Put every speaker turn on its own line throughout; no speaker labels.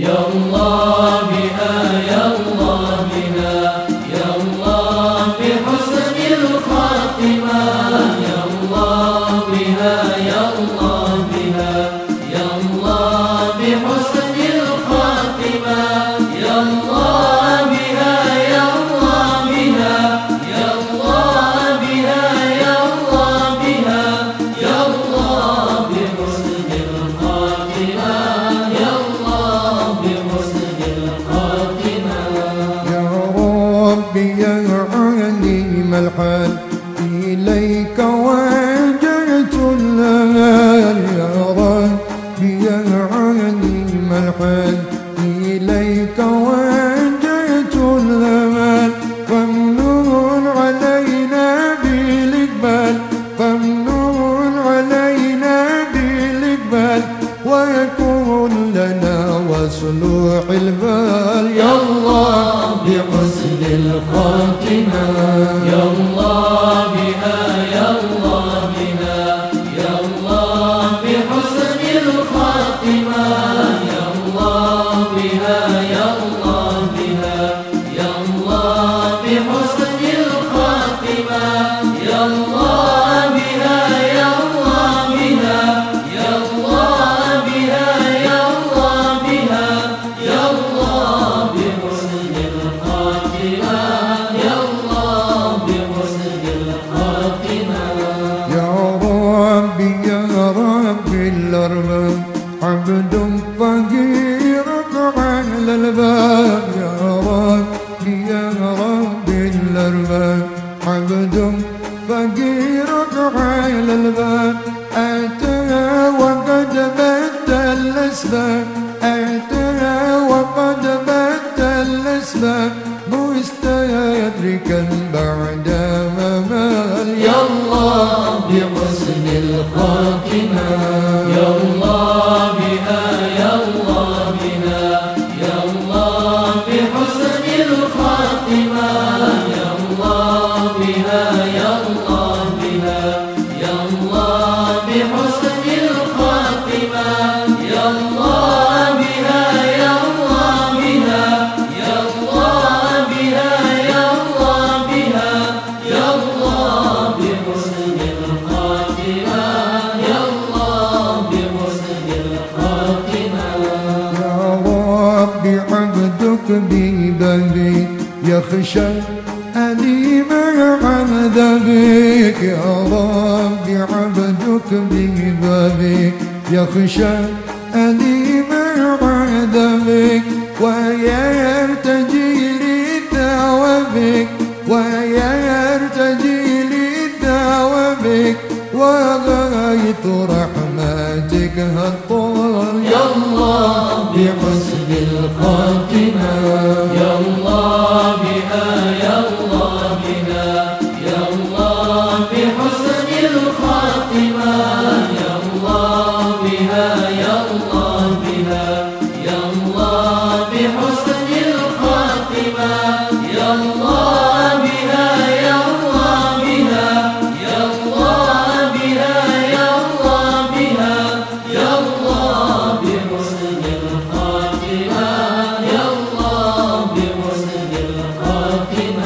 يا الله بها يا الله بها يا الله بحسن الخاتمة يا الله بها يا الله بها يا الله بحسن الخاتمة يا الله بها يا الله بها يا الله بها يا الله بها يا الله بحسن الخاتمة يا الله بحسن الخاتمة
يا ربي يا عليم الحال إليك وجهت الأمال يا ربي يا عليم الحال إليك وجهت الأمال فامنن علينا بالإقبال فامنن علينا بالإقبال ويكون لنا وصلوح البال يا الله
بحسن الخاتمة يا الله بها يا الله بها يا الله بحسن الخاتمة يا الله بها يا الله بها يا الله بحسن الخاتمة يا الله بها يا الله بها يا الله بها يا الله بها يا الله بحسن الخاتمة يا الله بحسن الخاتمة
يا ربي الأرباب عبد فقير على الباب يا ربي الأرباب عبد فقير على الباب أتى وقد بدل الأسباب أتى وقد بدل الأسباب مستدركا بعد ممال
يا الله بحسن الخاتمة يا الله بها يا الله بها يا الله بحسن الخاتمة يا الله بها يا الله بها يا الله بحسن الخاتمة يا الله بها يا الله بها يا الله بها يا الله بها يا الله بحسن الخاتمة يا الله بحسن الخاتمة
يا ربي عبدك ببابك يخشى أليم عذابك يا ربي عبدك ببابك يخشى أليم عذابك ويرتجي لثوابك ويرتجي لثوابك وغاية رحمتك هالطول
يا الله بحسن الخاتمة يا الله بها يا الله بها يا الله بحسن الخاتمة يا الله بها يا الله بها يا الله بحسن الخاتمة يا الله بها يا الله بها يا الله بها يا الله بها يا الله بحسن الخاتمة يا الله بحسن الخاتمة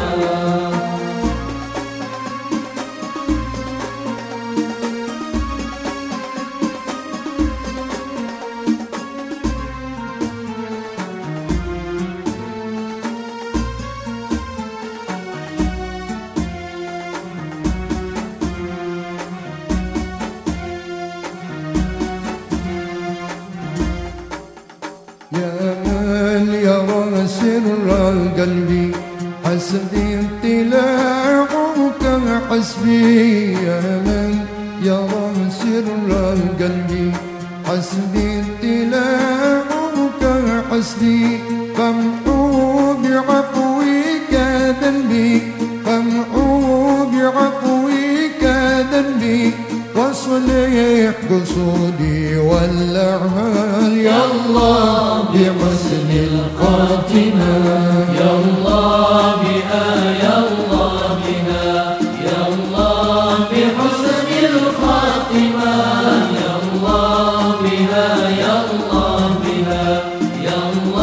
يا من يرى سر القلب حسبي اطلاعك حسبي يا من يرى سر القلب حسبي اطلاعك حسبي فامحو بعفوك ذنبي فامحو بعفوك ذنبي واصلح قصودي والأعمال
يا الله بحسن الخاتمة يا الله بها يا الله بها يا الله بحسن الخاتمة يا الله بها يا الله بها يا الله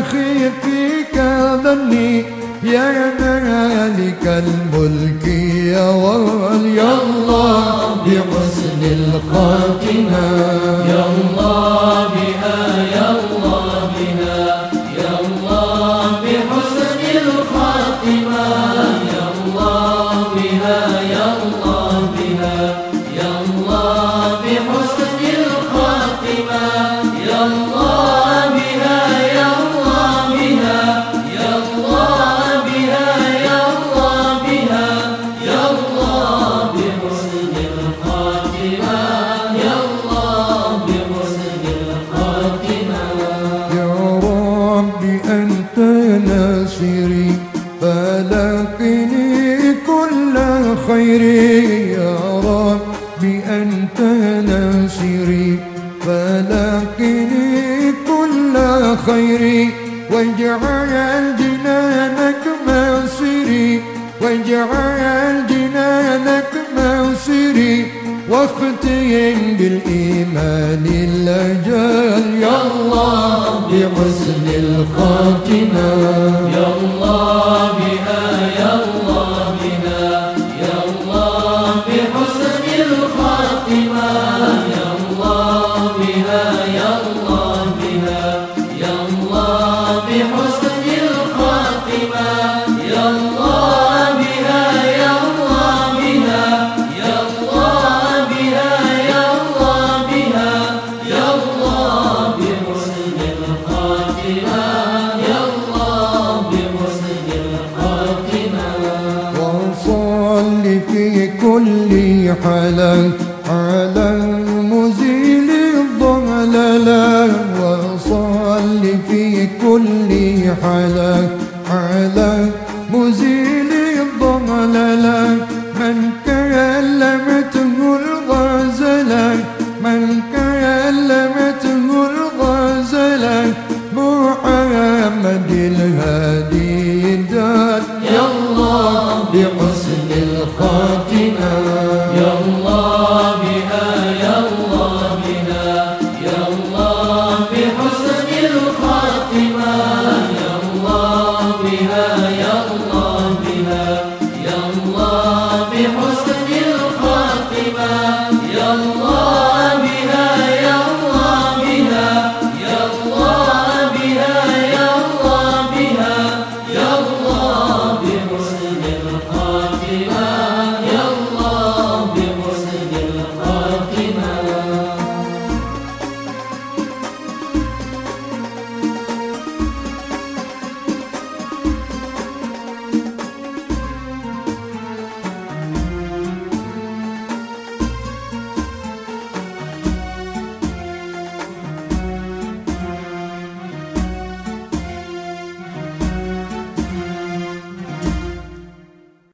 أخي فيك ظني يا مالك الملك يا ولي الله
بحسن الخاتمة يا الله بها يا الله بها يا الله بحسن الخاتمة يا الله بها يا الله بها يا الله بحسن الخاتمة يا الله بها يا الله بها يا الله بها يا الله بها يا الله بحسن الخاتمة يا الله بحسن الخاتمة
يا رب أنت ناصري فلاقني كل خير يا رب أنت ناصري فلاقني كل خير واجعل جنانك مصيري واجعل جنانك مصيري واختم بالإيمان الأجل يا الله
بحسن الخاتمة يا الله بها يا الله بها يا الله بحسن الخاتمة يا الله بها يا الله بها يا الله بحسن الخاتمة يا الله بها يا الله بها يا الله بها يا الله بها يا الله بحسن الخاتمة يا الله بحسن الخاتمة
وصل في كل حال على مزيل الضلال وصل في كل حال على مزيل الضلال من كلمته الغزل من كلمته الغزل محمد الهادي